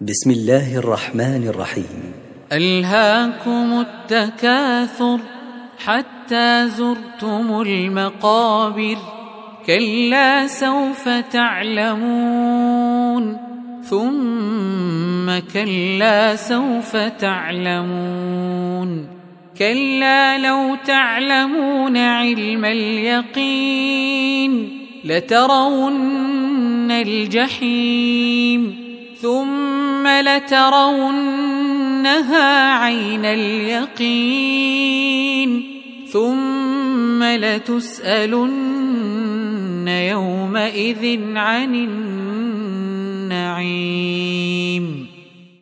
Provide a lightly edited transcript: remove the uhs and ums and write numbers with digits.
بسم الله الرحمن الرحيم. ألهاكم التكاثر حتى زرتم المقابر، كلا سوف تعلمون ثم كلا سوف تعلمون، كلا لو تعلمون علم اليقين لترون الجحيم ثم لترونها عين اليقين ثم لتسألن يومئذ عن النعيم.